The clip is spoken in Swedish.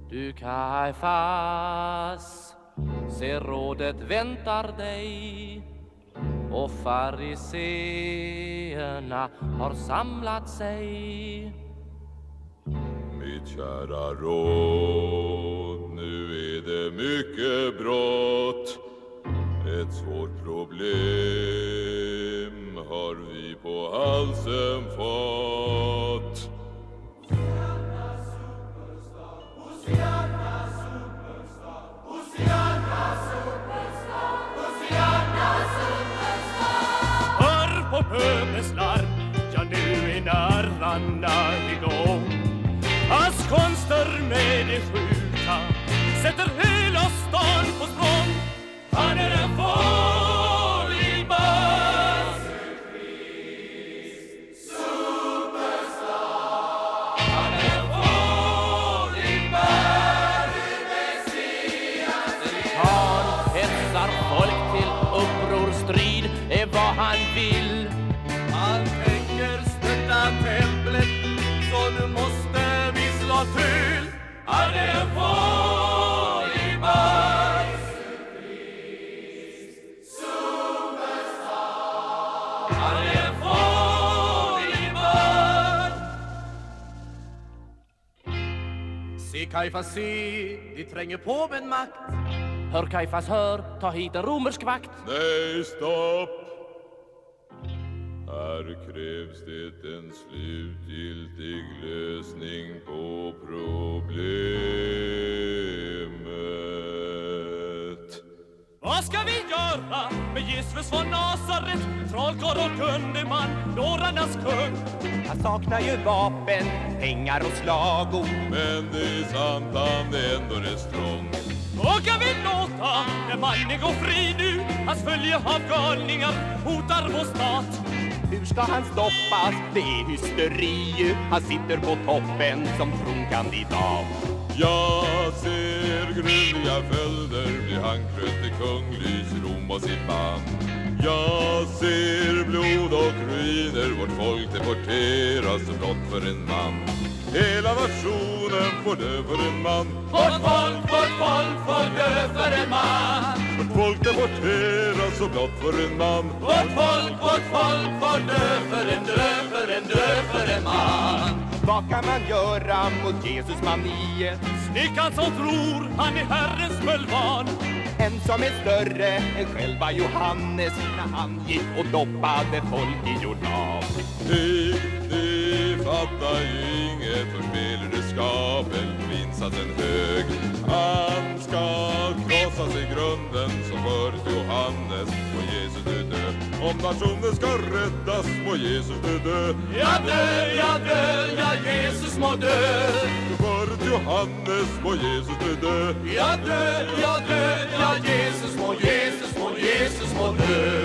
Du Kajfas, se rådet väntar dig, och fariseerna har samlat sig. Mitt kära råd, nu är det mycket brått. Ett svårt problem har vi på halsen fått. Hör på pöbels larm, ja nu är narrarna igång. Hans konster med det sjuka sätter hela stan på språng. Han är en farlig man, superstar. Han är en farlig man, Messias. Han hetsar folk till uppror, strid är vad han vill. Han tänker störta templet, så nu måste vi slå till. Han är en farlig man, superstar. Han är en farlig man. Se Kajfas, se, de tränger på med makt. Hör Kajfas, hör, ta hit en romersk vakt. Nej, stopp! Här krävs det en slutgiltig lösning på problemet. Vad ska vi göra med Jesus från Nasaret? Trollkarl och kunde man, dårarnas kung. Han saknar ju vapen, pengar och slagord. Men det är sant, han är ändå rätt strong. Och kan vi låta när mannen går fri nu? Hans följe av galningar hotar vår stat. Hur ska han stoppas? Det är hysteri. Han sitter på toppen som tronkandidat. Jag ser gruvliga följder, blir han krönt till kung, lyser Rom och sitt band. Jag ser blod och ruiner, vårt folk deporteras som blott för en man. Hela nationen får dö för en man. Vårt folk får dö för en man. Vårt folk deporteras som blott för en man. Vårt folk får dö för en man. Vad kan man göra mot Jesus maniet? Snickaren som tror han är Herrens bulvan. En som är större än själva Johannes när han gick och doppade folk i Jordan. Ni fattar ju inget, för spelredskapet på insatsen hög. Han ska krossas i grunden som förut Johannes, och Jesus du dö. Om nationen ska räddas må Jesus du dö. Jag dö, Jesus må dö. Förut Johannes må Jesus du dö. Jag dö, Jesus må dö.